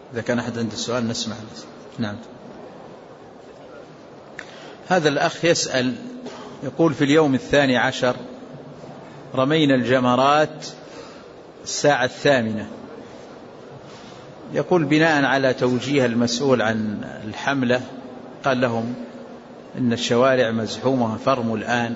إذا كان أحد عنده سؤال نسمع. نعم. هذا الأخ يسأل يقول: في اليوم 12 رمينا الجمرات الساعة 8. يقول: بناء على توجيه المسؤول عن الحملة قال لهم إن الشوارع مزحومة فرموا الآن.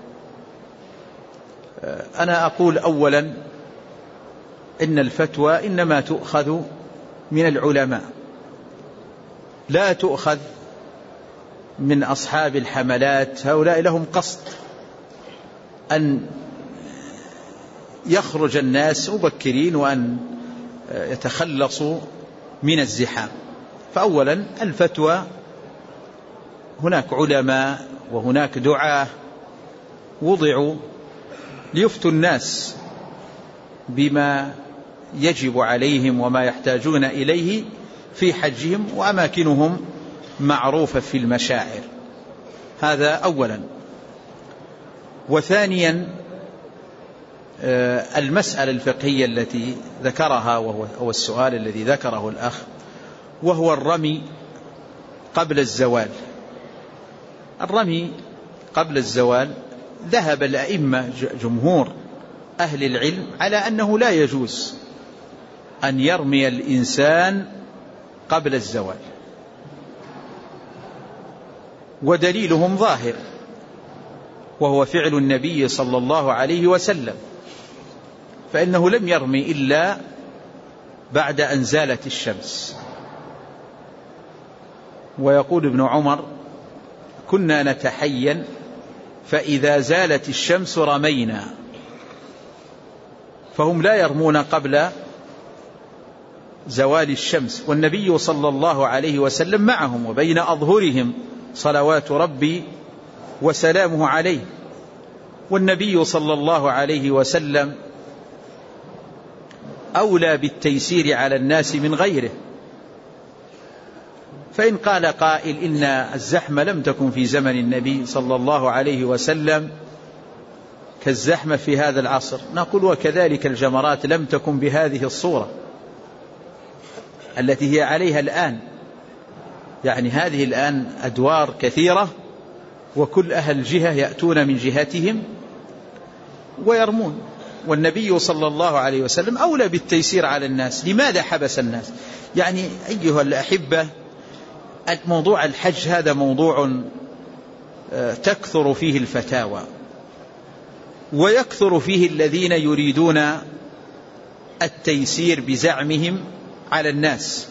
أنا أقول أولا إن الفتوى إنما تؤخذ من العلماء، لا تؤخذ من أصحاب الحملات. هؤلاء لهم قصد أن يخرج الناس مبكرين وأن يتخلصوا من الزحام. فأولا الفتوى هناك علماء وهناك دعاة وضعوا ليفتوا الناس بما يجب عليهم وما يحتاجون إليه في حجهم، وأماكنهم معروفة في المشاعر. هذا أولا. وثانيا المسألة الفقهية التي ذكرها وهو السؤال الذي ذكره الأخ، وهو الرمي قبل الزوال. الرمي قبل الزوال ذهب الأئمة جمهور أهل العلم على أنه لا يجوز أن يرمي الإنسان قبل الزوال، ودليلهم ظاهر وهو فعل النبي صلى الله عليه وسلم، فإنه لم يرمي إلا بعد أن زالت الشمس. ويقول ابن عمر: كنا نتحين فإذا زالت الشمس رمينا. فهم لا يرمون قبل زوال الشمس، والنبي صلى الله عليه وسلم معهم وبين أظهرهم صلوات ربي وسلامه عليه. والنبي صلى الله عليه وسلم أولى بالتيسير على الناس من غيره. فإن قال قائل إن الزحمة لم تكن في زمن النبي صلى الله عليه وسلم كالزحمة في هذا العصر، نقول: وكذلك الجمرات لم تكن بهذه الصورة التي هي عليها الآن. يعني هذه الآن أدوار كثيرة، وكل أهل جهة يأتون من جهتهم ويرمون، والنبي صلى الله عليه وسلم أولى بالتيسير على الناس. لماذا حبس الناس؟ يعني أيها الأحبة، موضوع الحج هذا موضوع تكثر فيه الفتاوى، ويكثر فيه الذين يريدون التيسير بزعمهم على الناس.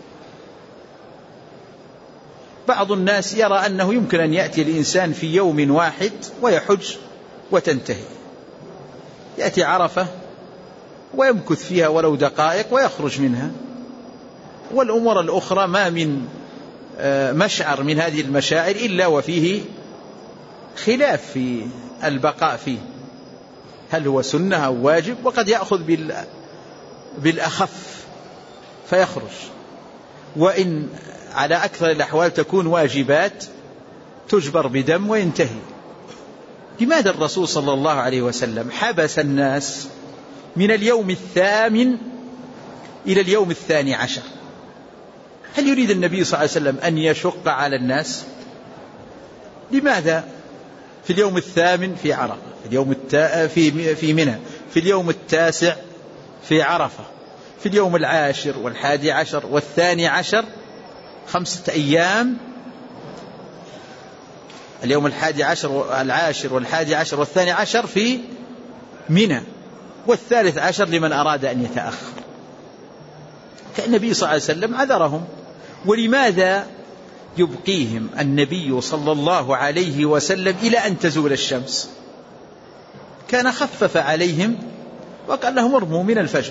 بعض الناس يرى أنه يمكن أن يأتي الإنسان في يوم واحد ويحج وتنتهي، يأتي عرفة ويمكث فيها ولو دقائق ويخرج منها، والأمور الأخرى ما من مشعر من هذه المشاعر إلا وفيه خلاف في البقاء فيه، هل هو سنة أو واجب، وقد يأخذ بالأخف فيخرج، وإن على أكثر الأحوال تكون واجبات تجبر بدم وينتهي. لماذا الرسول صلى الله عليه وسلم حبس الناس من اليوم 8 إلى اليوم 12؟ هل يريد النبي صلى الله عليه وسلم أن يشق على الناس؟ لماذا في اليوم 8 في عرفة، في اليوم في منى، في اليوم 9 في عرفة، في اليوم 10 و11 و12، 5 أيام، اليوم 11 والعاشر والحادي عشر و12 في منى، وال13 لمن أراد أن يتأخر. فالنبي صلى الله عليه وسلم عذرهم. ولماذا يبقيهم النبي صلى الله عليه وسلم إلى أن تزول الشمس؟ كان خفف عليهم وقال لهم: ارموا من الفجر.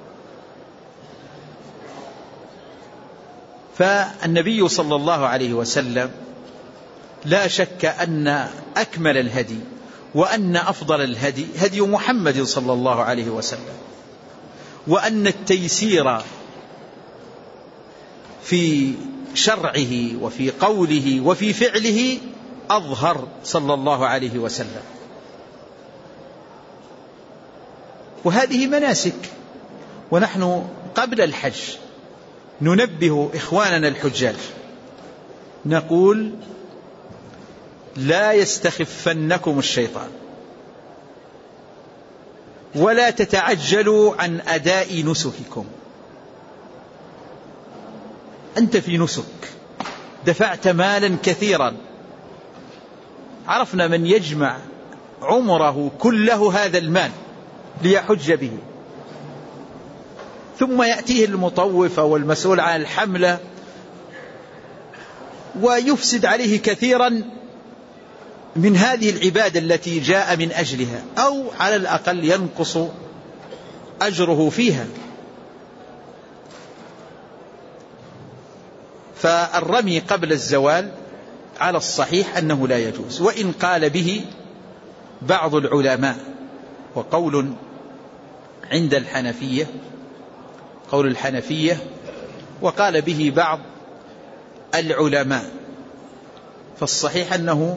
فالنبي صلى الله عليه وسلم لا شك أن أكمل الهدي وأن أفضل الهدي هدي محمد صلى الله عليه وسلم، وأن التيسير في شرعه وفي قوله وفي فعله أظهر صلى الله عليه وسلم. وهذه مناسك، ونحن قبل الحج ننبه إخواننا الحجاج نقول: لا يستخفنكم الشيطان، ولا تتعجلوا عن أداء نسككم. أنت في نسك، دفعت مالا كثيرا، عرفنا من يجمع عمره كله هذا المال ليحج به، ثم يأتيه المطوف أو المسؤول عن الحملة ويفسد عليه كثيرا من هذه العبادة التي جاء من أجلها، أو على الأقل ينقص أجره فيها. فالرمي قبل الزوال على الصحيح أنه لا يجوز، وإن قال به بعض العلماء، وقول عند الحنفية قول الحنفية، وقال به بعض العلماء، فالصحيح أنه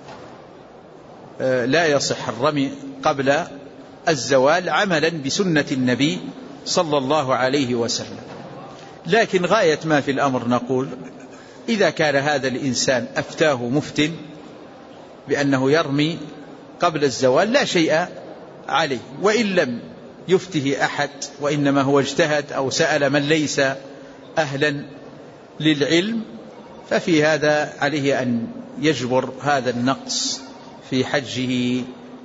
لا يصح الرمي قبل الزوال عملا بسنة النبي صلى الله عليه وسلم. لكن غاية ما في الأمر نقول: إذا كان هذا الإنسان أفتاه مفتن بأنه يرمي قبل الزوال لا شيء عليه، وإن لم يفته أحد وإنما هو اجتهد أو سأل من ليس أهلا للعلم، ففي هذا عليه أن يجبر هذا النقص في حجه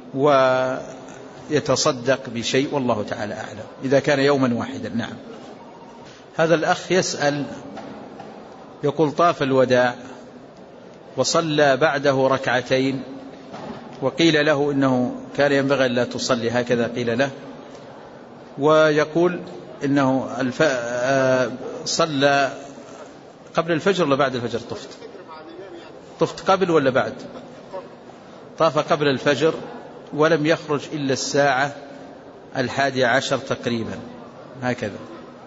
ويتصدق بشيء، والله تعالى أعلم، إذا كان يوما واحدا. نعم. هذا الأخ يسأل يقول: طاف الوداع وصلى بعده ركعتين، وقيل له إنه كان ينبغي لا تصلي، هكذا قيل له، ويقول إنه صلى قبل الفجر ولا بعد الفجر؟ طفت قبل ولا بعد؟ طاف قبل الفجر ولم يخرج إلا الساعة 11 تقريبا، هكذا.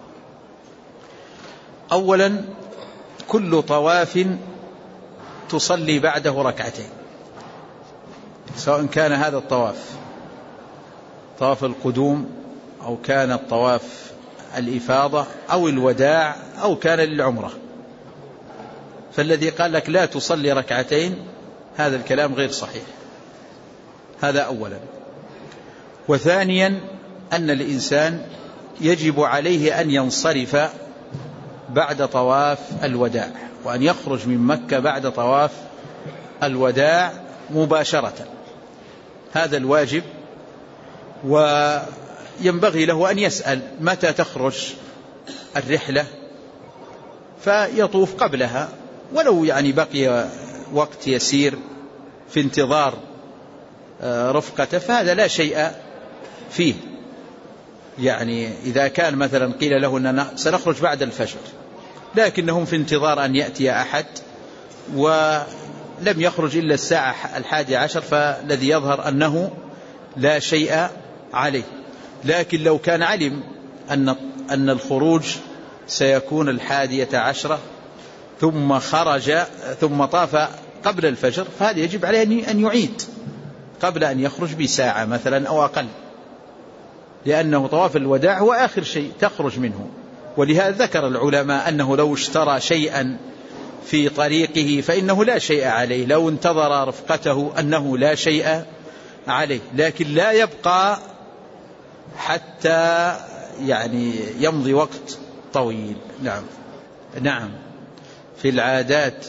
أولا، كل طواف تصلي بعده ركعتين، سواء كان هذا الطواف طواف القدوم أو كان الطواف الإفاضة أو الوداع أو كان للعمرة. فالذي قال لك لا تصلي ركعتين هذا الكلام غير صحيح، هذا أولا. وثانيا، أن الإنسان يجب عليه أن ينصرف بعد طواف الوداع، وأن يخرج من مكة بعد طواف الوداع مباشرة، هذا الواجب. وينبغي له أن يسأل متى تخرج الرحلة فيطوف قبلها، ولو بقي وقت يسير في انتظار رفقته فهذا لا شيء فيه. إذا كان مثلا قيل له أننا سنخرج بعد الفجر لكنهم في انتظار أن يأتي أحد ولم يخرج إلا الساعة 11، فالذي يظهر أنه لا شيء عليه. لكن لو كان علم أن الخروج سيكون 11 ثم خرج ثم طاف قبل الفجر، فهذا يجب عليه أن يعيد قبل أن يخرج بساعة مثلا أو أقل، لأنه طواف الوداع هو آخر شيء تخرج منه. ولهذا ذكر العلماء أنه لو اشترى شيئا في طريقه فإنه لا شيء عليه، لو انتظر رفقته أنه لا شيء عليه، لكن لا يبقى حتى يمضي وقت طويل. نعم. في العادات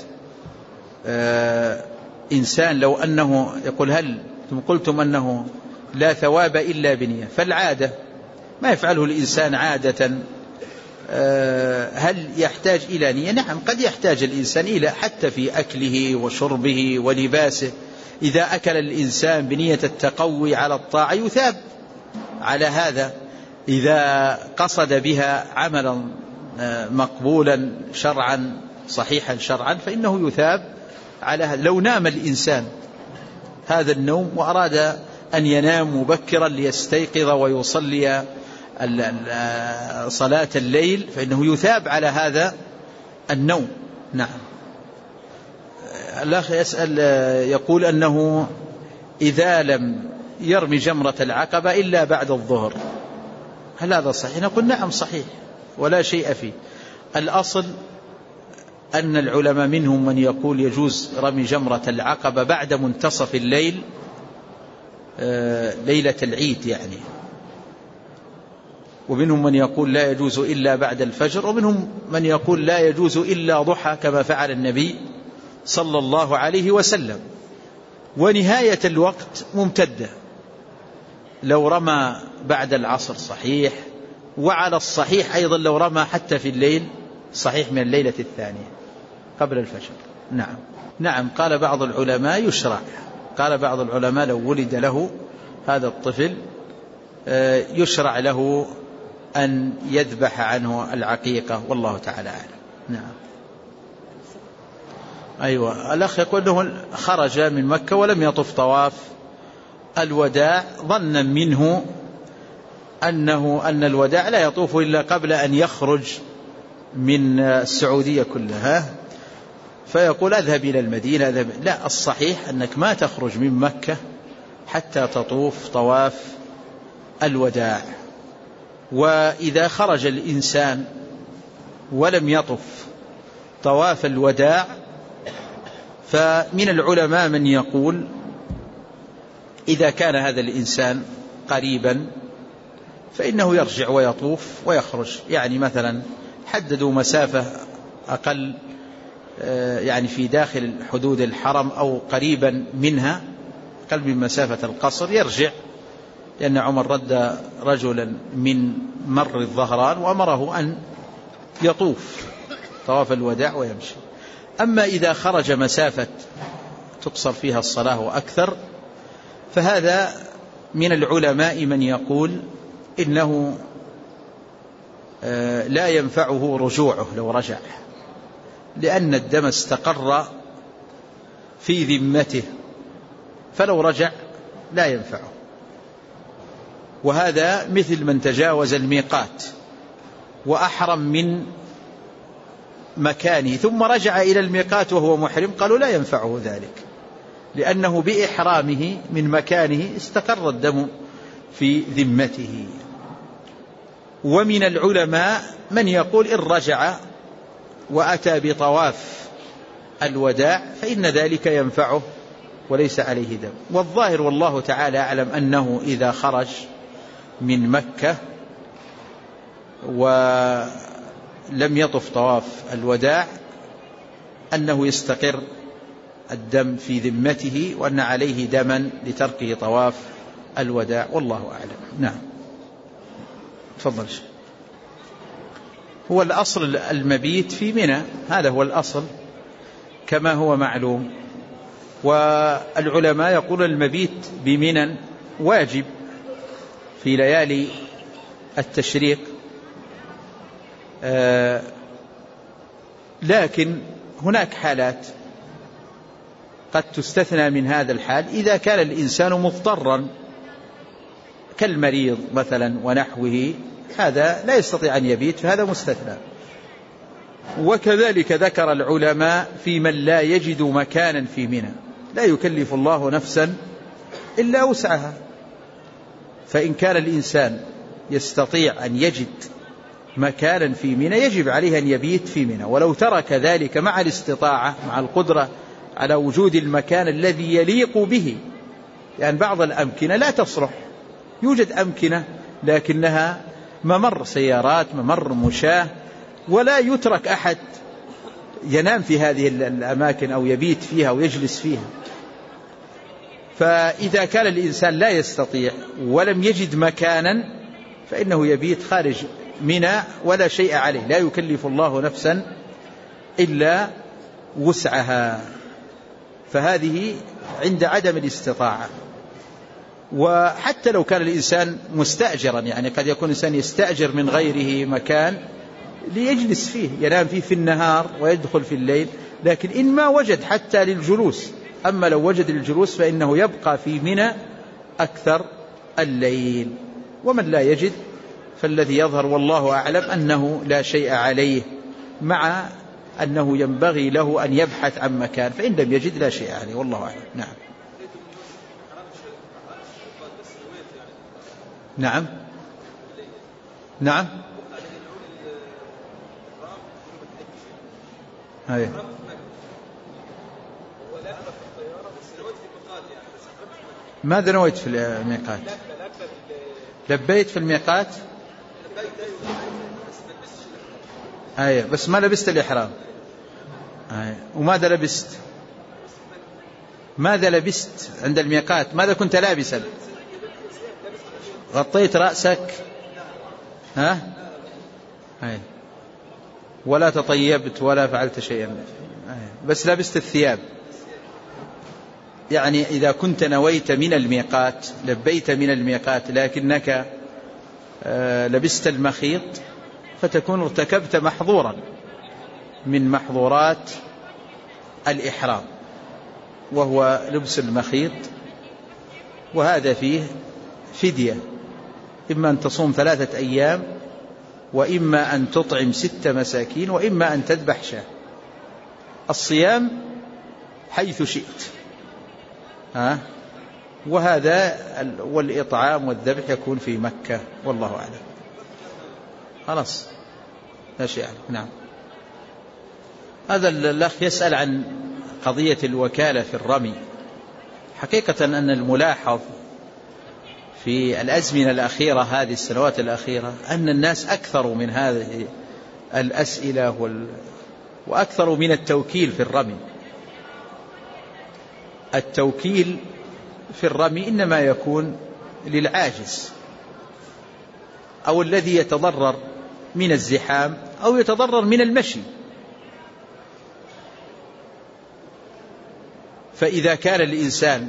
إنسان لو أنه يقول: هل قلتم أنه لا ثواب إلا بنية، فالعادة ما يفعله الإنسان عادة، هل يحتاج إلى نية؟ نعم، قد يحتاج الإنسان إلى، حتى في أكله وشربه ولباسه، إذا أكل الإنسان بنية التقوي على الطاعة يثاب على هذا، إذا قصد بها عملا مقبولا شرعا صحيحا شرعا فإنه يثاب على هذا. لو نام الإنسان هذا النوم وأراد أن ينام مبكرا ليستيقظ ويصلي صلاة الليل فإنه يثاب على هذا النوم. نعم. الأخ يسأل يقول أنه إذا لم يرمي جمرة العقبة إلا بعد الظهر، هل هذا صحيح؟ نقول نعم صحيح ولا شيء فيه. الأصل أن العلماء منهم من يقول يجوز رمي جمرة العقبة بعد منتصف الليل، ليلة العيد يعني، ومنهم من يقول لا يجوز إلا بعد الفجر، ومنهم من يقول لا يجوز إلا ضحى كما فعل النبي صلى الله عليه وسلم. ونهاية الوقت ممتدة، لو رمى بعد العصر صحيح، وعلى الصحيح أيضا لو رمى حتى في الليل صحيح من الليلة الثانية قبل الفجر. نعم قال بعض العلماء يشرع، قال بعض العلماء لو ولد له هذا الطفل يشرع له أن يذبح عنه العقيقة، والله تعالى أعلم. نعم. أيوة، الأخ يقول أنه خرج من مكة ولم يطف طواف الوداع ظنا منه أن الوداع لا يطوف إلا قبل أن يخرج من السعودية كلها، فيقول أذهب إلى المدينة لا، الصحيح أنك ما تخرج من مكة حتى تطوف طواف الوداع. وإذا خرج الإنسان ولم يطف طواف الوداع فمن العلماء من يقول إذا كان هذا الإنسان قريبا فإنه يرجع ويطوف ويخرج، يعني مثلا حددوا مسافة أقل يعني في داخل حدود الحرم أو قريبا منها أقل من مسافة القصر يرجع، لأن عمر رد رجلا من مر الظهران وأمره أن يطوف طواف الوداع ويمشي. أما إذا خرج مسافة تقصر فيها الصلاة وأكثر فهذا من العلماء من يقول إنه لا ينفعه رجوعه لو رجع، لأن الدم استقر في ذمته، فلو رجع لا ينفعه. وهذا مثل من تجاوز الميقات وأحرم من مكانه ثم رجع إلى الميقات وهو محرم، قالوا لا ينفعه ذلك، لأنه بإحرامه من مكانه استقر الدم في ذمته. ومن العلماء من يقول إن رجع وأتى بطواف الوداع فإن ذلك ينفعه وليس عليه دم. والظاهر والله تعالى أعلم أنه إذا خرج من مكة ولم يطف طواف الوداع أنه يستقر الدم في ذمته وأن عليه دما لتركه طواف الوداع، والله أعلم. نعم تفضل. هو الأصل المبيت في منى، هذا هو الأصل كما هو معلوم، والعلماء يقول المبيت بمنى واجب في ليالي التشريق، لكن هناك حالات قد تستثنى من هذا الحال إذا كان الإنسان مضطرا كالمريض مثلا ونحوه، هذا لا يستطيع أن يبيت، فهذا مستثنى. وكذلك ذكر العلماء في من لا يجد مكانا في منى، لا يكلف الله نفسا إلا وسعها، فإن كان الإنسان يستطيع أن يجد مكانا في منى يجب عليه أن يبيت في منى، ولو ترك ذلك مع الاستطاعة مع القدرة على وجود المكان الذي يليق به، يعني بعض الأمكنة لا تصلح، يوجد أمكنة لكنها ممر سيارات ممر مشاة، ولا يترك أحد ينام في هذه الأماكن أو يبيت فيها ويجلس فيها. فإذا كان الإنسان لا يستطيع ولم يجد مكانا فإنه يبيت خارج منى ولا شيء عليه، لا يكلف الله نفسا إلا وسعها، فهذه عند عدم الاستطاعة. وحتى لو كان الإنسان مستأجرا، يعني قد يكون الإنسان يستأجر من غيره مكان ليجلس فيه ينام فيه في النهار ويدخل في الليل، لكن إن ما وجد حتى للجلوس، أما لو وجد للجلوس فإنه يبقى في منى أكثر الليل. ومن لا يجد فالذي يظهر والله أعلم أنه لا شيء عليه، مع أنه ينبغي له أن يبحث عن مكان، فإن لم يجد لا شيء عليه والله أعلم. نعم نعم نعم ماذا نويت في الميقات؟ لبيت في الميقات بس ما لبست الإحرام. وماذا لبست؟ ماذا لبست عند الميقات؟ ماذا كنت لابسا؟ غطيت رأسك ولا تطيبت ولا فعلت شيئا، بس لبست الثياب. يعني إذا كنت نويت من الميقات لبيت من الميقات لكنك لبست المخيط فتكون ارتكبت محظورا من محظورات الإحرام، وهو لبس المخيط، وهذا فيه فدية، إما أن تصوم 3 أيام، وإما أن تطعم 6 مساكين، وإما أن تذبح شاة. الصيام حيث شئت، وهذا والإطعام والذبح يكون في مكة، والله أعلم. خلاص لا شيء يعني. نعم. هذا الأخ يسأل عن قضية الوكالة في الرمي. حقيقة أن الملاحظ في الأزمنة الأخيرة، هذه السنوات الأخيرة، أن الناس أكثروا من هذه الأسئلة وأكثروا من التوكيل في الرمي. التوكيل في الرمي إنما يكون للعاجز أو الذي يتضرر من الزحام أو يتضرر من المشي. فإذا كان الإنسان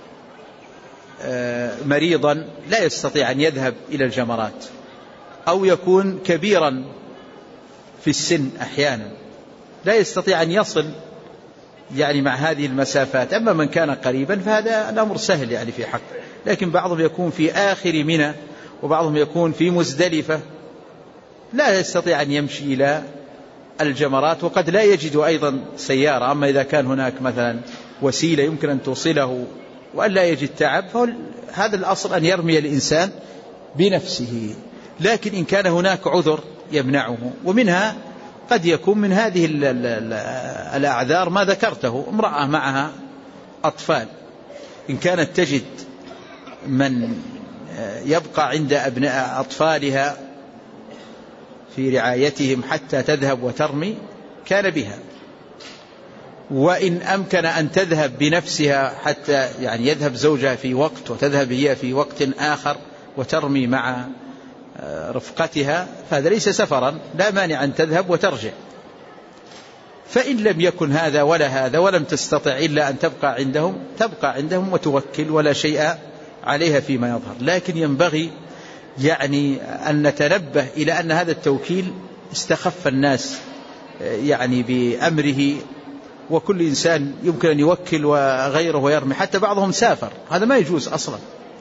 مريضا لا يستطيع أن يذهب إلى الجمرات، أو يكون كبيرا في السن أحيانا لا يستطيع أن يصل يعني مع هذه المسافات. أما من كان قريبا فهذا الأمر سهل يعني في حق. لكن بعضهم يكون في آخر منى، وبعضهم يكون في مزدلفة، لا يستطيع أن يمشي إلى الجمرات، وقد لا يجد أيضا سيارة. أما إذا كان هناك مثلا وسيلة يمكن أن توصله وأن لا يجد تعب، فهذا الأصل أن يرمي الإنسان بنفسه. لكن إن كان هناك عذر يمنعه، ومنها قد يكون من هذه الأعذار ما ذكرته، امرأة معها أطفال، إن كانت تجد من يبقى عند أبناء أطفالها في رعايتهم حتى تذهب وترمي كان بها. وإن أمكن أن تذهب بنفسها حتى يعني يذهب زوجها في وقت وتذهب هي في وقت آخر وترمي مع رفقتها، فهذا ليس سفرا، لا مانع أن تذهب وترجع. فإن لم يكن هذا ولا هذا ولم تستطع إلا أن تبقى عندهم وتوكل، ولا شيء عليها فيما يظهر. لكن ينبغي يعني أن نتنبه إلى أن هذا التوكيل استخف الناس يعني بأمره، وكل إنسان يمكن أن يوكل وغيره ويرمي، حتى بعضهم سافر، هذا ما يجوز أصلا.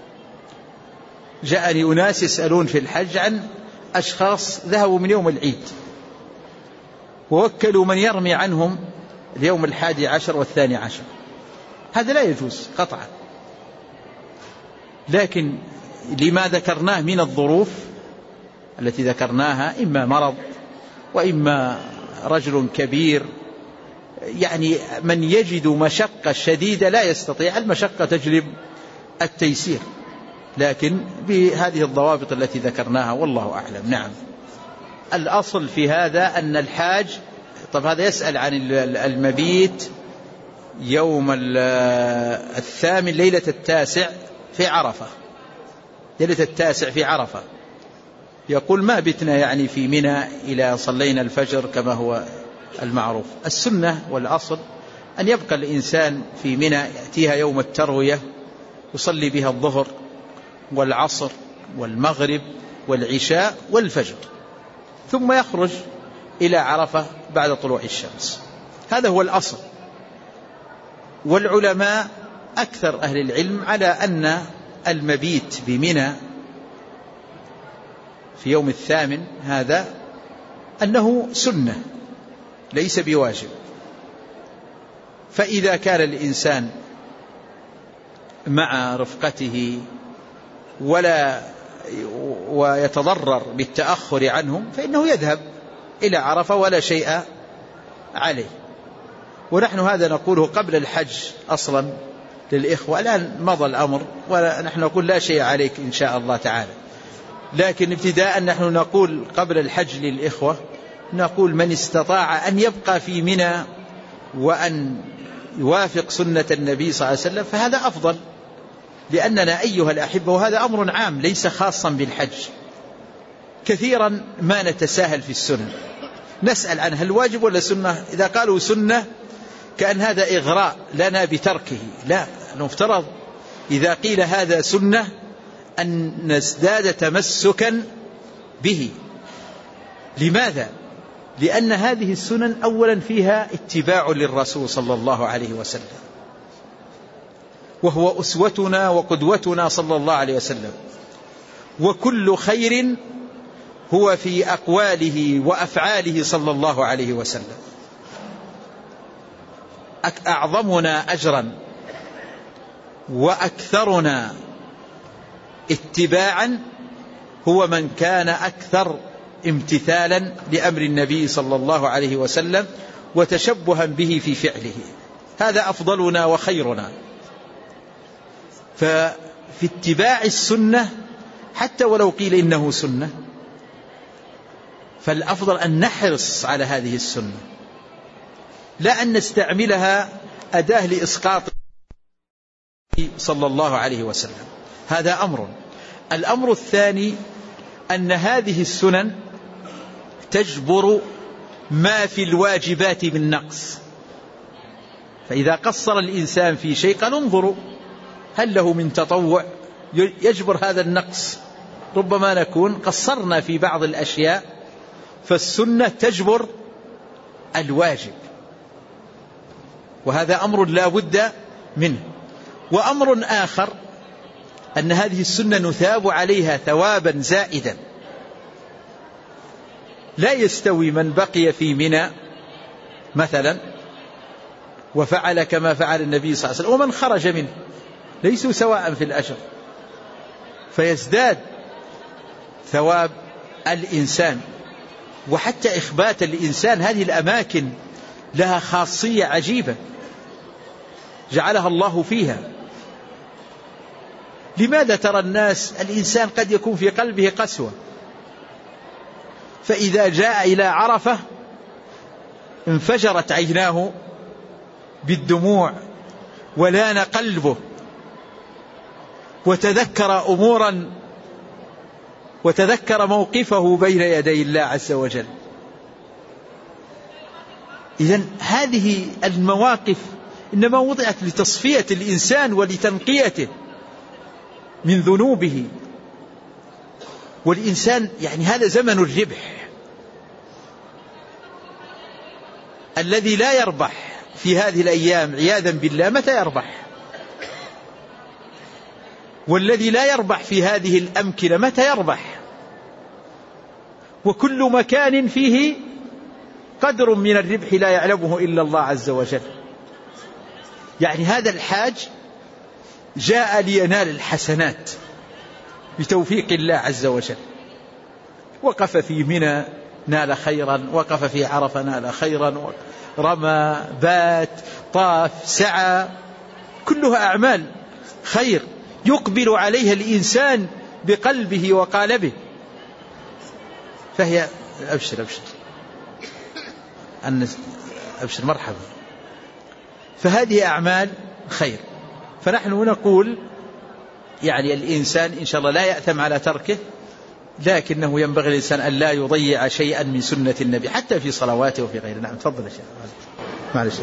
جاءني أناس يسألون في الحج عن أشخاص ذهبوا من يوم العيد ووكلوا من يرمي عنهم اليوم 11 و12، هذا لا يجوز قطعا. لكن لما ذكرناه من الظروف التي ذكرناها، إما مرض وإما رجل كبير، يعني من يجد مشقة شديدة لا يستطيع، المشقة تجلب التيسير، لكن بهذه الضوابط التي ذكرناها، والله أعلم. نعم. الأصل في هذا أن الحاج، طب هذا يسأل عن المبيت يوم 8 ليلة 9 في عرفة، ليلة 9 في عرفة، يقول ما بتنا يعني في منى إلى صلينا الفجر كما هو المعروف. السنة والأصل أن يبقى الإنسان في منى، يأتيها يوم التروية يصلي بها الظهر والعصر والمغرب والعشاء والفجر، ثم يخرج إلى عرفة بعد طلوع الشمس. هذا هو الأصل. والعلماء أكثر أهل العلم على أن المبيت بمنى في يوم 8 هذا أنه سنة ليس بواجب. فإذا كان الإنسان مع رفقته ويتضرر بالتأخر عنهم فإنه يذهب إلى عرفة ولا شيء عليه. ونحن هذا نقوله قبل الحج أصلا للإخوة. الآن مضى الأمر ونحن نقول لا شيء عليك إن شاء الله تعالى، لكن ابتداء نحن نقول قبل الحج للإخوة، نقول من استطاع أن يبقى في منى وأن يوافق سنة النبي صلى الله عليه وسلم فهذا أفضل، لأننا أيها الأحبة، وهذا أمر عام ليس خاصا بالحج، كثيرا ما نتساهل في السنة، نسأل عنها هل واجب ولا سنة، إذا قالوا سنة كأن هذا إغراء لنا بتركه. لا، المفترض إذا قيل هذا سنة أن نزداد تمسكا به. لماذا؟ لأن هذه السنن أولا فيها اتباع للرسول صلى الله عليه وسلم، وهو أسوتنا وقدوتنا صلى الله عليه وسلم، وكل خير هو في أقواله وأفعاله صلى الله عليه وسلم. أعظمنا أجرا وأكثرنا اتباعا هو من كان أكثر امتثالا لأمر النبي صلى الله عليه وسلم وتشبها به في فعله، هذا أفضلنا وخيرنا. ففي اتباع السنة حتى ولو قيل إنه سنة فالأفضل أن نحرص على هذه السنة، لا أن نستعملها أداة لإسقاط صلى الله عليه وسلم، هذا أمر. الأمر الثاني أن هذه السنن تجبر ما في الواجبات من نقص، فإذا قصر الإنسان في شيء قال انظروا هل له من تطوع يجبر هذا النقص، ربما نكون قصرنا في بعض الأشياء، فالسنة تجبر الواجب، وهذا أمر لا بد منه. وأمر آخر أن هذه السنة نثاب عليها ثوابا زائدا، لا يستوي من بقي في منى مثلا وفعل كما فعل النبي صلى الله عليه وسلم ومن خرج منه، ليسوا سواء في الأجر، فيزداد ثواب الإنسان. وحتى إخبات الإنسان، هذه الأماكن لها خاصية عجيبة جعلها الله فيها. لماذا ترى الناس الإنسان قد يكون في قلبه قسوة، فإذا جاء إلى عرفة انفجرت عيناه بالدموع ولان قلبه وتذكر أمورا وتذكر موقفه بين يدي الله عز وجل. إذن هذه المواقف إنما وضعت لتصفية الإنسان ولتنقيته من ذنوبه، والإنسان يعني هذا زمن الربح، الذي لا يربح في هذه الأيام عياذا بالله متى يربح؟ والذي لا يربح في هذه الأمكنة متى يربح؟ وكل مكان فيه قدر من الربح لا يعلمه إلا الله عز وجل. يعني هذا الحاج جاء لينال الحسنات بتوفيق الله عز وجل، وقف في منى نال خيرا، وقف في عرفة نال خيرا، رمى، بات، طاف، سعى، كلها أعمال خير يقبل عليها الإنسان بقلبه وقالبه، فهي أبشر أبشر مرحبا، فهذه أعمال خير. فنحن نقول يعني الإنسان إن شاء الله لا يأثم على تركه، لكنه ينبغي الإنسان أن لا يضيع شيئا من سنة النبي حتى في صلواته وفي غيره. نعم تفضل يا شيخ. معلش.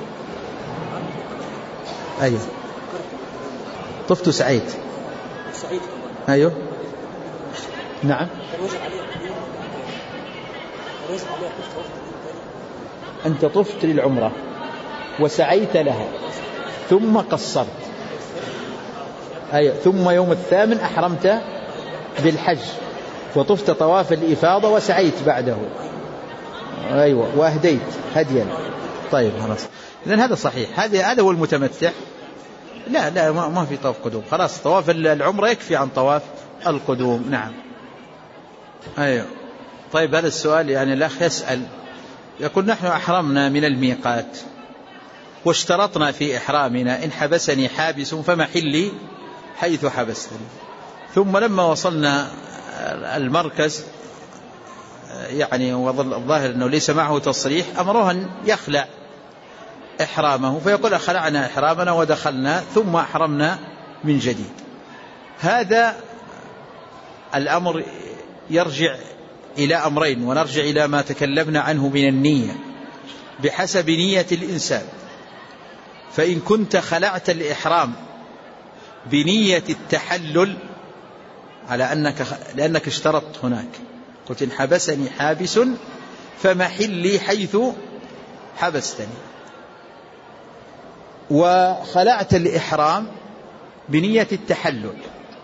أيوه طفت سعيد. أيوه نعم. أنت طفت للعمرة وسعيت لها ثم قصرت، أيوة، ثم يوم الثامن أحرمت بالحج وطفت طواف الإفاضة وسعيت بعده، أيوة، وأهديت هديا. طيب خلاص، إذن هذا صحيح، هذا هو المتمتع. لا ما في طواف قدوم، خلاص طواف العمرة يكفي عن طواف القدوم. نعم أيوة. طيب هذا السؤال يعني الأخ يسأل يقول نحن أحرمنا من الميقات واشترطنا في إحرامنا إن حبسني حابس فمحلي حيث حبستني. ثم لما وصلنا المركز يعني وظل الظاهر أنه ليس معه تصريح أمره أن يخلع إحرامه، فيقول خلعنا إحرامنا ودخلنا ثم أحرمنا من جديد. هذا الأمر يرجع إلى أمرين، ونرجع إلى ما تكلمنا عنه من النية بحسب نية الإنسان. فإن كنت خلعت الإحرام بنية التحلل على لأنك اشترطت هناك، قلت إن حبسني حابس فمحلي حيث حبستني، وخلعت الإحرام بنية التحلل،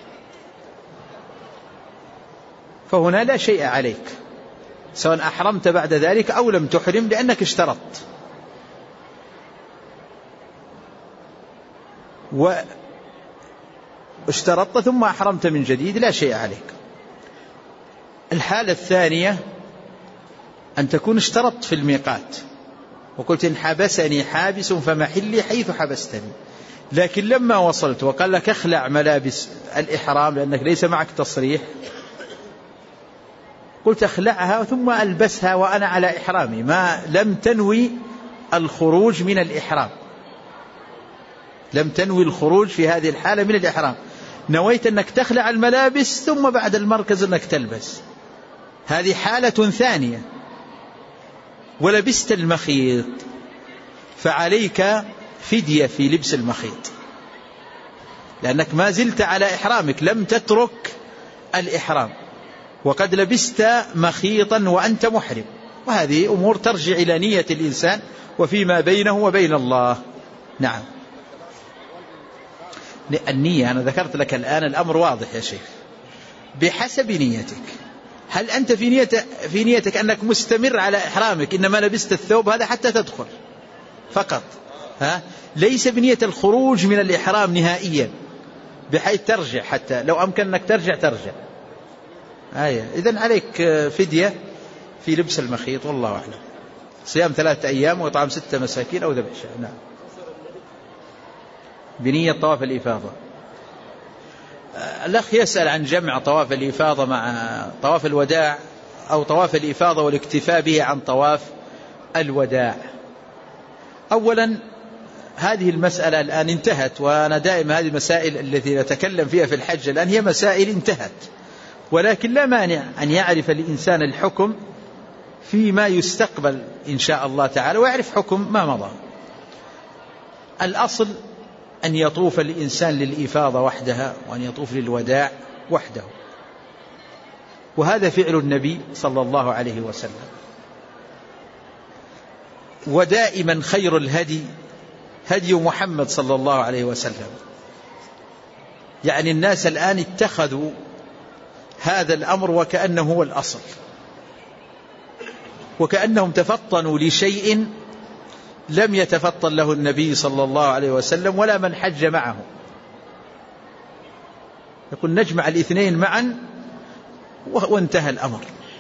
فهنا لا شيء عليك سواء أحرمت بعد ذلك أو لم تحرم، لأنك اشترطت. واشترطت ثم أحرمت من جديد لا شيء عليك. الحالة الثانية أن تكون اشترطت في الميقات وقلت إن حبسني حابس فمحلي حيث حبستني، لكن لما وصلت وقال لك اخلع ملابس الإحرام لأنك ليس معك تصريح، قلت اخلعها ثم ألبسها وأنا على إحرامي، ما لم تنوي الخروج من الإحرام، لم تنوي الخروج في هذه الحالة من الإحرام، نويت أنك تخلع الملابس ثم بعد المركز أنك تلبس، هذه حالة ثانية. ولبست المخيط فعليك فدية في لبس المخيط، لأنك ما زلت على إحرامك، لم تترك الإحرام، وقد لبست مخيطا وأنت محرم، وهذه أمور ترجع إلى نية الإنسان وفيما بينه وبين الله. نعم، النية أنا ذكرت لك الآن الأمر واضح يا شيخ، بحسب نيتك. هل أنت في نيتك أنك مستمر على إحرامك إنما لبست الثوب هذا حتى تدخل فقط، ليس بنية الخروج من الإحرام نهائيا بحيث ترجع، حتى لو أمكن أنك ترجع. إذن عليك فدية في لبس المخيط، والله أعلم. صيام 3 أيام وإطعام 6 مساكين أو ذبح شاة. نعم، بنية طواف الإفاضة. الأخ يسأل عن جمع طواف الإفاضة مع طواف الوداع أو طواف الإفاضة والاكتفاء به عن طواف الوداع. أولا هذه المسألة الآن انتهت، وأنا دائما هذه المسائل التي نتكلم فيها في الحج الآن هي مسائل انتهت، ولكن لا مانع أن يعرف الإنسان الحكم فيما يستقبل إن شاء الله تعالى، ويعرف حكم ما مضى. الأصل أن يطوف الإنسان للإفاضة وحدها وأن يطوف للوداع وحده، وهذا فعل النبي صلى الله عليه وسلم. ودائما خير الهدي هدي محمد صلى الله عليه وسلم. يعني الناس الآن اتخذوا هذا الأمر وكأنه هو الأصل، وكأنهم تفطنوا لشيء لم يتفطن له النبي صلى الله عليه وسلم ولا من حج معه. يقول نجمع الاثنين معا وانتهى الأمر.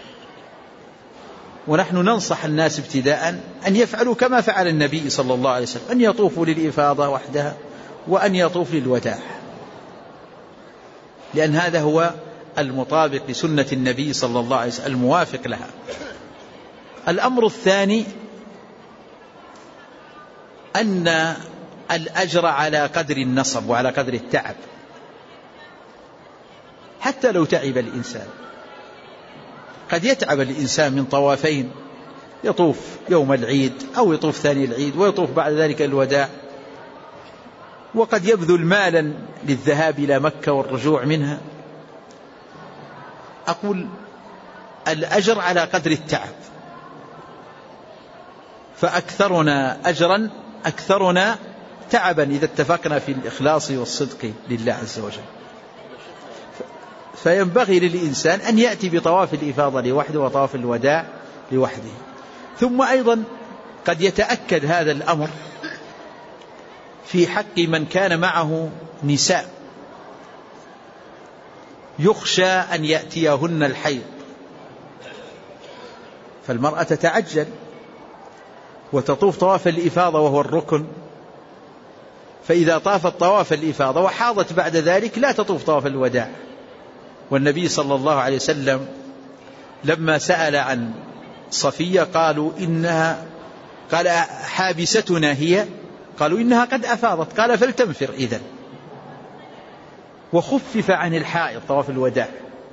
ونحن ننصح الناس ابتداء أن يفعلوا كما فعل النبي صلى الله عليه وسلم، أن يطوفوا للإفاضة وحدها وأن يطوف للوداع، لأن هذا هو المطابق لسنة النبي صلى الله عليه وسلم الموافق لها. الأمر الثاني أن الأجر على قدر النصب وعلى قدر التعب، حتى لو تعب الإنسان. قد يتعب الإنسان من طوافين، يطوف يوم العيد أو يطوف ثاني العيد ويطوف بعد ذلك الوداع، وقد يبذل مالا للذهاب إلى مكة والرجوع منها. أقول الأجر على قدر التعب، فأكثرنا أجرا أكثرنا تعبا إذا اتفقنا في الإخلاص والصدق لله عز وجل. فينبغي للإنسان أن يأتي بطواف الإفاضة لوحده وطواف الوداع لوحده. ثم أيضا قد يتأكد هذا الأمر في حق من كان معه نساء يخشى أن يأتيهن الحيض، فالمرأة تتعجل وتطوف طواف الإفاضة وهو الركن فإذا طافت طواف الإفاضة وحاضت بعد ذلك لا تطوف طواف الوداع. والنبي صلى الله عليه وسلم لما سأل عن صفية قال حابستنا هي؟ قالوا إنها قد أفاضت. قال فلتنفر إذن. وخفف عن الحائض طواف الوداع.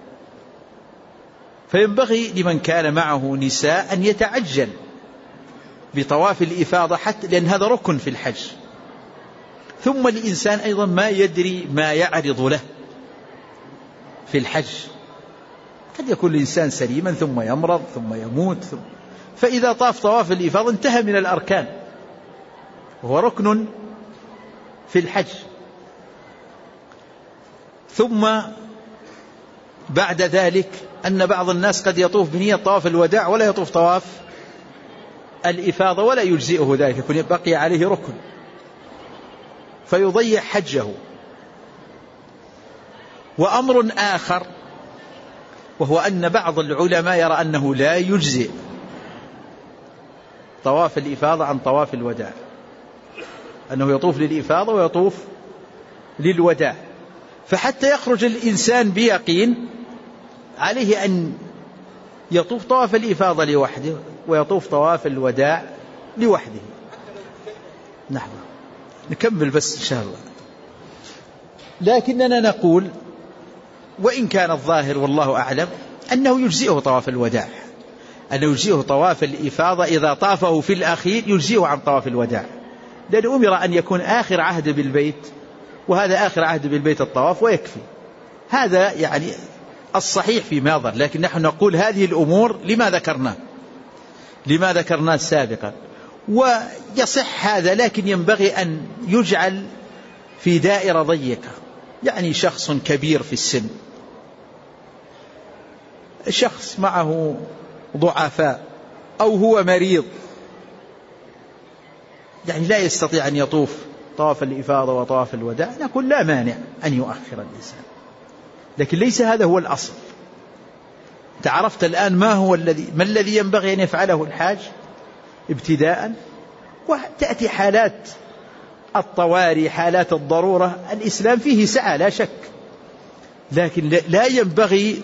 فينبغي لمن كان معه نساء أن يتعجل بطواف الإفاضة حتى لأن هذا ركن في الحج. ثم الإنسان أيضا ما يدري ما يعرض له في الحج. قد يكون الإنسان سليما ثم يمرض ثم يموت فإذا طاف طواف الإفاضة انتهى من الأركان وهو ركن في الحج. ثم بعد ذلك أن بعض الناس قد يطوف بنية طواف الوداع ولا يطوف طواف الإفاضة ولا يجزئه ذلك، يكون بقي عليه ركن فيضيع حجه. وأمر آخر وهو أن بعض العلماء يرى أنه لا يجزئ طواف الإفاضة عن طواف الوداع، أنه يطوف للإفاضة ويطوف للوداع. فحتى يخرج الإنسان بيقين عليه أن يطوف طواف الإفاضة لوحده ويطوف طواف الوداع لوحده. نحن نكمل بس إن شاء الله. لكننا نقول وإن كان الظاهر والله أعلم أنه يجزئه طواف الوداع، أنه يجزئه طواف الإفاضة إذا طافه في الأخير يجزئه عن طواف الوداع، لأن أمر أن يكون آخر عهد بالبيت وهذا آخر عهد بالبيت الطواف ويكفي. هذا يعني الصحيح في ماضر. لكن نحن نقول هذه الأمور لما ذكرناه سابقا ويصح هذا، لكن ينبغي أن يجعل في دائرة ضيقة. يعني شخص كبير في السن، شخص معه ضعفاء، أو هو مريض يعني لا يستطيع أن يطوف طواف الإفاضة وطواف الوداع، نقول لا مانع أن يؤخر الإنسان، لكن ليس هذا هو الأصل. تعرفت الآن ما الذي ينبغي أن يفعله الحاج ابتداء. وتأتي حالات الطوارئ، حالات الضرورة، الإسلام فيه سعة لا شك، لكن لا ينبغي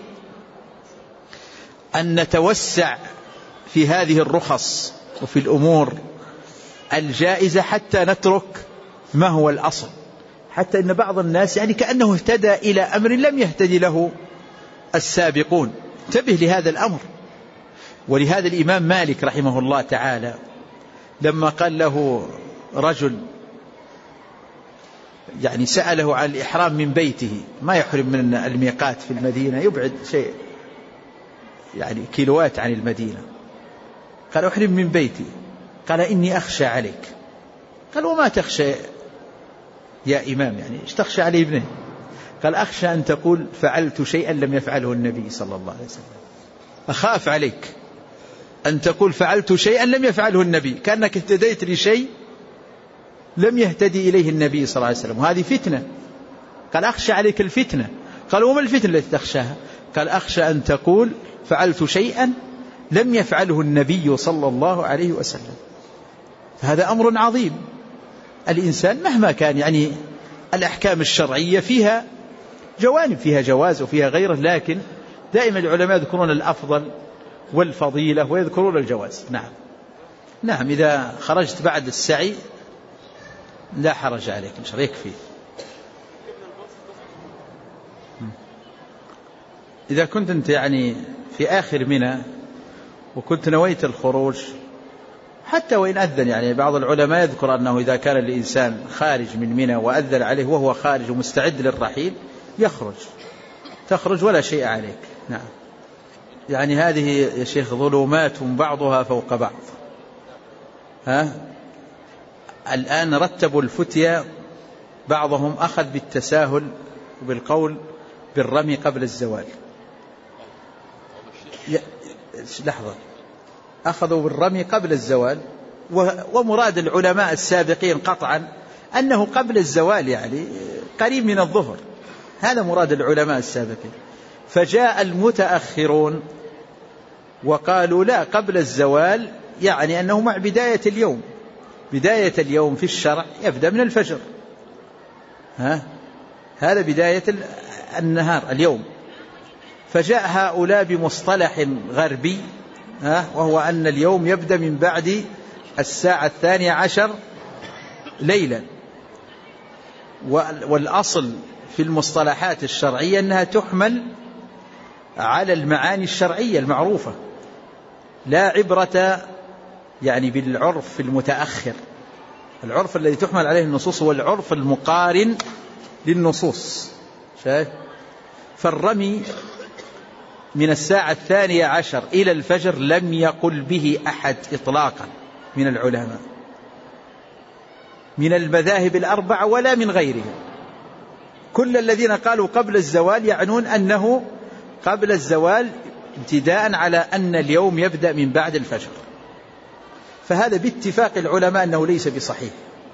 أن نتوسع في هذه الرخص وفي الأمور الجائزة حتى نترك ما هو الأصل. حتى إن بعض الناس يعني كأنه اهتدى إلى أمر لم يهتدي له السابقون. انتبه لهذا الأمر. ولهذا الإمام مالك رحمه الله تعالى لما قال له رجل يعني سأله عن الإحرام من بيته، ما يحرم من الميقات في المدينة، يبعد شيء يعني كيلوات عن المدينة، قال أحرم من بيتي. قال إني أخشى عليك. قال وما تخشى يا إمام؟ يعني إيش تخشى علي ابنه؟ قال أخشى أن تقول فعلت شيئا لم يفعله النبي صلى الله عليه وسلم. أخاف عليك أن تقول فعلت شيئا لم يفعله النبي، كأنك اهتديت لشيء لم يهتدي إليه النبي صلى الله عليه وسلم، وهذه فتنة. قال أخشى عليك الفتنة. قال وما الفتنة التي تخشاها؟ قال أخشى أن تقول فعلت شيئا لم يفعله النبي صلى الله عليه وسلم. فهذا أمر عظيم. الإنسان مهما كان يعني الأحكام الشرعية فيها جوانب، فيها جواز وفيها غيره، لكن دائما العلماء يذكرون الأفضل والفضيلة ويذكرون الجواز. نعم إذا خرجت بعد السعي لا حرج عليك إن شاء الله، يكفي. إذا كنت أنت يعني في آخر منى وكنت نويت الخروج حتى وإن أذن، يعني بعض العلماء يذكر أنه إذا كان الإنسان خارج من منى وأذن عليه وهو خارج ومستعد للرحيل تخرج ولا شيء عليك. نعم. يعني هذه يا شيخ ظلمات بعضها فوق بعض. الآن رتبوا الفتية، بعضهم أخذ بالتساهل وبالقول بالرمي قبل الزوال. لحظة، أخذوا بالرمي قبل الزوال، ومراد العلماء السابقين قطعا أنه قبل الزوال يعني قريب من الظهر، هذا مراد العلماء السابقين. فجاء المتأخرون وقالوا لا، قبل الزوال يعني أنه مع بداية اليوم. بداية اليوم في الشرع يبدأ من الفجر، هذا بداية النهار اليوم. فجاء هؤلاء بمصطلح غربي وهو أن اليوم يبدأ من بعد 12:00 ليلا. والأصل في المصطلحات الشرعية أنها تحمل على المعاني الشرعية المعروفة، لا عبرة يعني بالعرف المتأخر. العرف الذي تحمل عليه النصوص هو العرف المقارن للنصوص. فالرمي من 12:00 إلى الفجر لم يقل به أحد إطلاقا من العلماء من المذاهب الأربعة ولا من غيرهم. كل الذين قالوا قبل الزوال يعنون أنه قبل الزوال ابتداء على أن اليوم يبدأ من بعد الفجر. فهذا باتفاق العلماء أنه ليس بصحيح،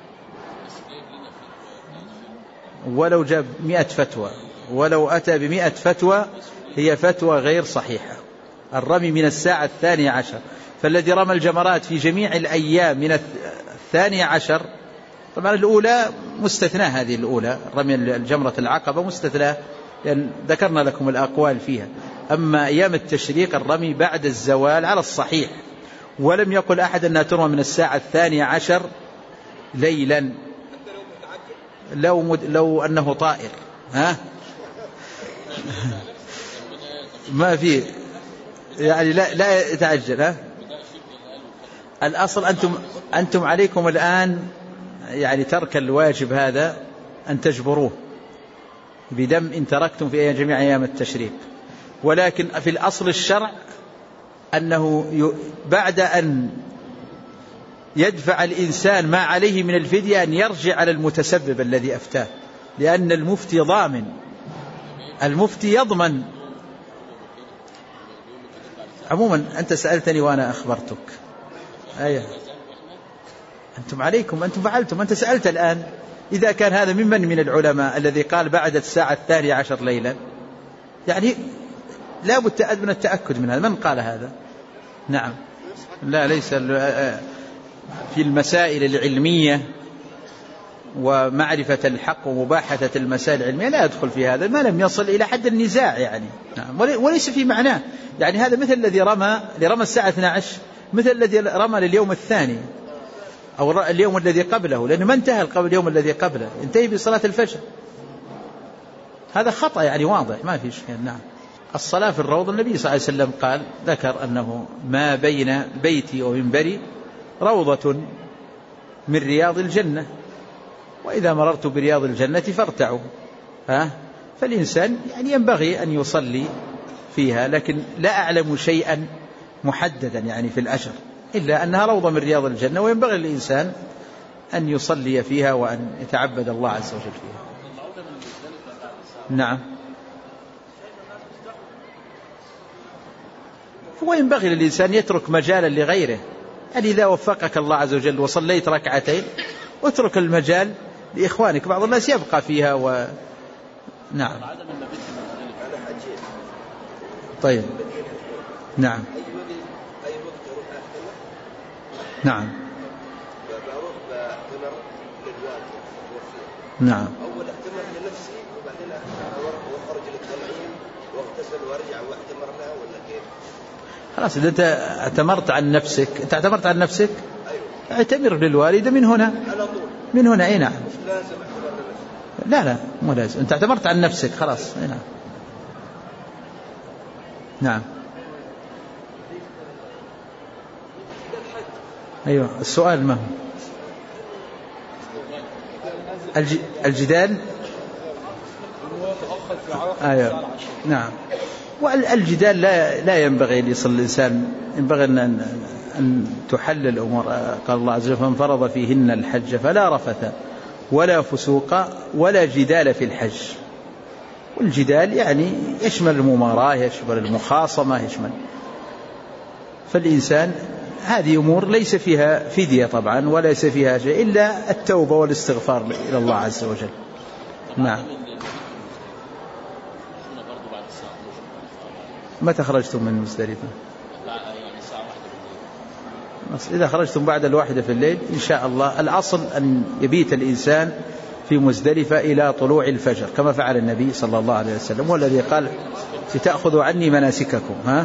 ولو جاب 100 فتوى، ولو أتى ب100 فتوى هي فتوى غير صحيحة. الرمي من 12:00. فالذي رمى الجمرات في جميع الأيام من 12، طبعا الأولى مستثنى، هذه الأولى رمي الجمرة العقبة مستثنى لأن ذكرنا لكم الأقوال فيها. أما أيام التشريق الرمي بعد الزوال على الصحيح، ولم يقل أحد أنها ترمى من 12:00 ليلا لو أنه طائر ما في يعني لا يتعجل. الأصل أنتم عليكم الآن يعني ترك الواجب هذا أن تجبروه بدم إن تركتم في جميع أيام التشريق. ولكن في الأصل الشرع أنه بعد أن يدفع الإنسان ما عليه من الفدية أن يرجع على المتسبب الذي أفتاه، لأن المفتي ضامن، المفتي يضمن. عموما أنت سألتني وأنا أخبرتك. أيه أنتم عليكم، أنتم فعلتم، أنت سألت الآن. إذا كان هذا من العلماء الذي قال بعد 12:00 ليلا، يعني لا بد من التأكد من هذا. من قال هذا؟ نعم، لا ليس في المسائل العلمية ومعرفة الحق ومباحثة المسائل العلمية لا يدخل في هذا ما لم يصل إلى حد النزاع يعني. نعم. وليس في معناه يعني هذا مثل الذي رمى 12 مثل الذي رمى لليوم الثاني أو اليوم الذي قبله، لأنه ما انتهى اليوم الذي قبله، انتهي بصلاة الفجر. هذا خطأ يعني واضح ما في شيء. نعم. الصلاة في الروض النبي صلى الله عليه وسلم قال ذكر أنه ما بين بيتي ومنبري روضة من رياض الجنة، وإذا مررت برياض الجنة فارتعوا. فالإنسان يعني ينبغي أن يصلي فيها، لكن لا أعلم شيئا محددا يعني في الأجر إلا أنها روضة من رياض الجنة، وينبغي للإنسان أن يصلي فيها وأن يتعبد الله عز وجل فيها. نعم. هو ينبغي للإنسان يترك مجالا لغيره، يعني إذا وفقك الله عز وجل وصليت ركعتين اترك المجال لإخوانك، بعض الناس يبقى فيها نعم. طيب. نعم. نعم. نعم. أول اعتمر لنفسي وبعدين أخرج للتنعيم واغتسل وارجع واعتمر لها ولا كيف؟ خلاص إذا أنت اعتمرت عن نفسك، أنت اعتمرت عن نفسك؟ أيوة. اعتمر للوالدة من هنا. على طول. من هنا أي نعم. مش لازم اعتمر لنفسك. لا مو لازم، أنت اعتمرت عن نفسك خلاص. أي نعم. نعم. أيوة السؤال ما هو؟ الجدال. أيوة. نعم. والجدال لا ينبغي ليصل الإنسان، ينبغي أن تحل الأمور. قال الله عز وجل فمن فرض فيهن الحج فلا رفث ولا فسوق ولا جدال في الحج. والجدال يعني يشمل المماراة، يشمل المخاصمة، يشمل. فالإنسان هذه أمور ليس فيها فدية طبعا وليس فيها شيء إلا التوبة والاستغفار إلى الله عز وجل. نعم. متى خرجتم من مزدلفة؟ إذا خرجتم بعد 1 في الليل إن شاء الله. الأصل أن يبيت الإنسان في مزدلفة إلى طلوع الفجر كما فعل النبي صلى الله عليه وسلم، والذي قال لتأخذوا عني مناسككم. ها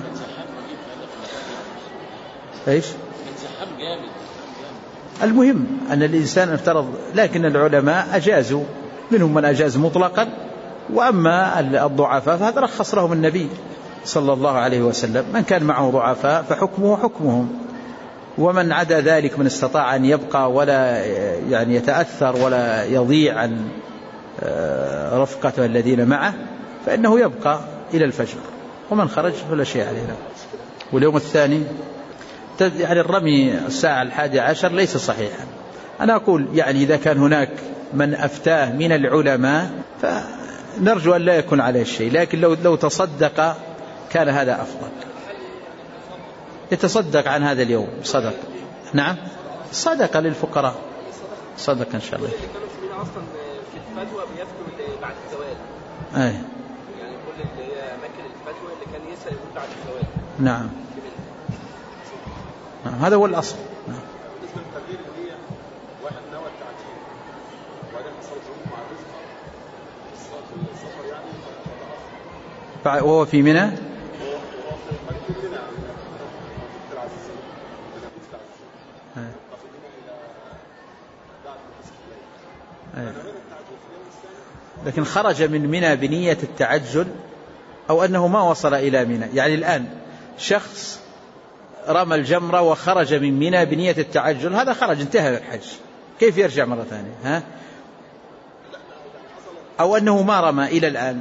إيش المهم أن الإنسان افترض، لكن العلماء أجازوا، منهم من أجاز مطلقا، وأما الضعفاء فهذا رخص لهم النبي صلى الله عليه وسلم، من كان معه ضعفاء فحكمه حكمهم، ومن عدا ذلك من استطاع أن يبقى ولا يعني يتأثر ولا يضيع عن رفقته الذين معه فإنه يبقى إلى الفجر، ومن خرج فلا شيء عليه. واليوم الثاني يعني الرمي الساعة 11 ليس صحيحا. أنا أقول يعني إذا كان هناك من أفتاه من العلماء فنرجو أن لا يكون عليه الشيء، لكن لو تصدق كان هذا أفضل، يتصدق عن هذا اليوم صدق. نعم صدقة للفقراء، صدق إن شاء الله. اللي كانوا مسلمين أصلا في الفتوى بيفتوا بعد الزوال، يعني كل اللي هي أماكن الفتوى اللي كان يسأل يقول بعد الزوال. نعم هذا هو الأصل. نعم. بالنسبة للتغيير اللي هي واحد نوى التعجيل وبعدين حصل ظروف مع الرزق في السفر يعني وهو في منى لكن خرج من منى بنية التعجل أو أنه ما وصل إلى منى. يعني الآن شخص رمى الجمرة وخرج من منى بنية التعجل، هذا خرج انتهى الحج، كيف يرجع مرة ثانية؟ ها؟ أو أنه ما رمى إلى الآن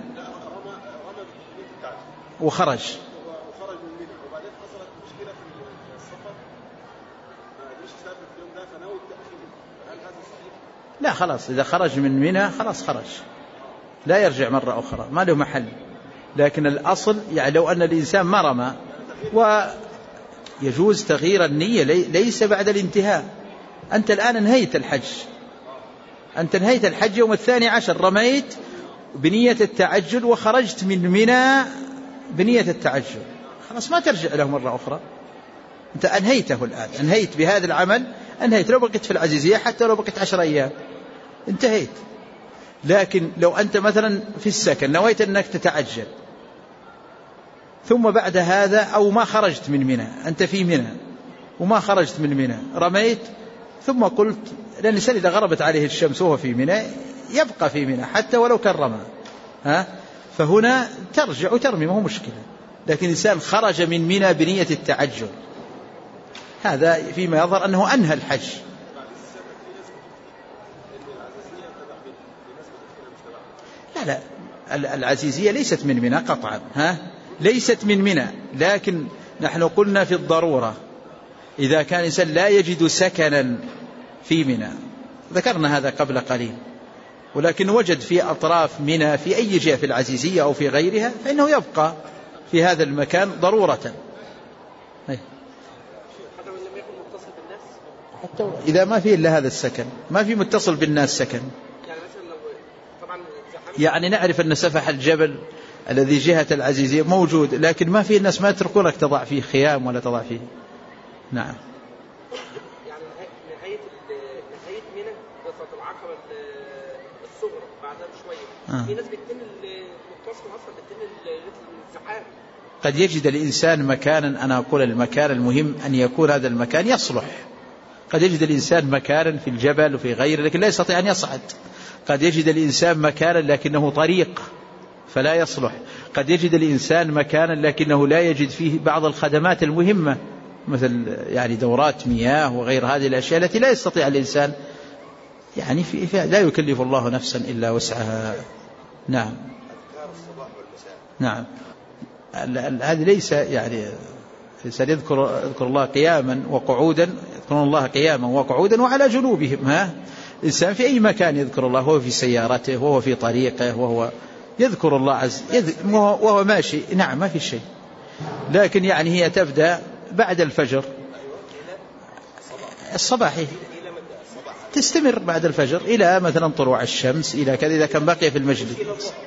وخرج من منى وبعدين حصلت مشكلة في السفر ما قدرش يسافر في اليوم ده فنوى التأخير، هل هذا صحيح؟ لا خلاص، إذا خرج من منى خلاص خرج، لا يرجع مرة أخرى، ما له محل. لكن الأصل يعني لو أن الإنسان ما رمى ويجوز تغيير النية ليس بعد الانتهاء. أنت الآن انهيت الحج، أنت انهيت الحج يوم 12 رميت بنية التعجل وخرجت من منى بنية التعجل، خلاص ما ترجع له مرة أخرى، أنت أنهيته الآن، أنهيت بهذا العمل، أنهيت. لو بقيت في العزيزية حتى لو بقيت 10 أيام انتهيت. لكن لو أنت مثلا في السكن نويت أنك تتعجل ثم بعد هذا أو ما خرجت من منى، أنت في منى وما خرجت من منى، رميت ثم قلت، لأن الإنسان إذا غربت عليه الشمس وهو في منى يبقى في منى حتى ولو كان رمى، فهنا ترجع وترمي، ما هو مشكلة. لكن الإنسان خرج من منى بنية التعجل، هذا فيما يظهر أنه أنهى الحج. لا العزيزية ليست من منى قطعا، ليست من منى، لكن نحن قلنا في الضرورة إذا كان إنسان لا يجد سكنا في منى، ذكرنا هذا قبل قليل، ولكن وجد في أطراف منى في أي جهة في العزيزية أو في غيرها فإنه يبقى في هذا المكان ضرورة، حتى إذا ما فيه إلا هذا السكن، ما في متصل بالناس سكن. يعني نعرف أن سفح الجبل الذي جهة العزيزية موجود، لكن ما فيه الناس ما يتركونك تضع فيه خيام ولا تضع فيه. نعم. يعني نهاية منى وسط العقبة الصغرى بعدها بشوية، في ناس بتتم المتصل أصلا بتتم الزحام. قد يجد الإنسان مكانا، أنا أقول المكان المهم أن يكون هذا المكان يصلح. قد يجد الإنسان مكانا في الجبل وفي غيره لكن لا يستطيع أن يصعد. قد يجد الإنسان مكانا لكنه طريق فلا يصلح. قد يجد الإنسان مكانا لكنه لا يجد فيه بعض الخدمات المهمة مثل يعني دورات مياه وغير هذه الأشياء التي لا يستطيع الإنسان، يعني لا يكلف الله نفسا إلا وسعها. نعم. نعم. هذا ليس يعني الإنسان يذكر الله قياما وقعودا، يذكرون الله قياما وقعودا وعلى جنوبهم. الإنسان في أي مكان يذكر الله، وهو في سيارته وهو في طريقه وهو يذكر الله وهو ماشي، نعم ما في شيء. لكن يعني هي تبدأ بعد الفجر الصباحي، تستمر بعد الفجر إلى مثلا طلوع الشمس إلى كذا إذا كان بقي في المجلس.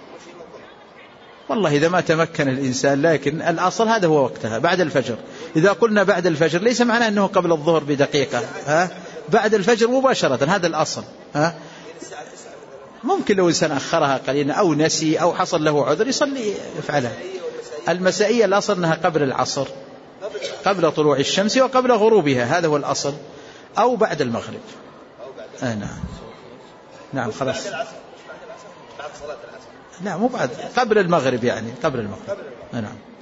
والله إذا ما تمكن الإنسان، لكن الأصل هذا هو وقتها بعد الفجر. إذا قلنا بعد الفجر ليس معناه أنه قبل الظهر بدقيقة، بعد الفجر مباشرة، هذا الأصل. ممكن لو إنسان أخرها قليلا أو نسي أو حصل له عذر يصلي يفعلها. المسائية الأصل أنها قبل العصر، قبل طلوع الشمس وقبل غروبها، هذا هو الأصل، أو بعد المغرب. نعم نعم خلاص. بعد صلاة العصر. لا مو بعد، قبل المغرب يعني، قبل المغرب. نعم.